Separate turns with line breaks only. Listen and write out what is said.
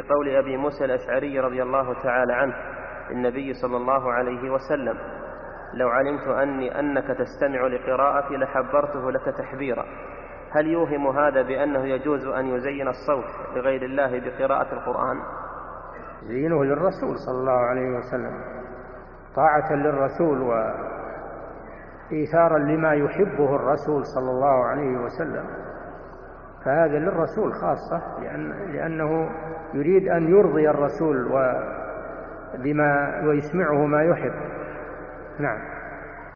قول أبي موسى الأشعري رضي الله تعالى عنه للنبي صلى الله عليه وسلم: لو علمت أنك تستمع لقراءتي لحبرته لك تحبيرا. هل يوهم هذا بأنه يجوز أن يزين الصوت لغير الله بقراءة القرآن؟
زينه للرسول صلى الله عليه وسلم طاعة للرسول وإيثارا لما يحبه الرسول صلى الله عليه وسلم، فهذا للرسول خاصة لأنه يريد أن يرضي الرسول بما ويسمعه ما يحب. نعم.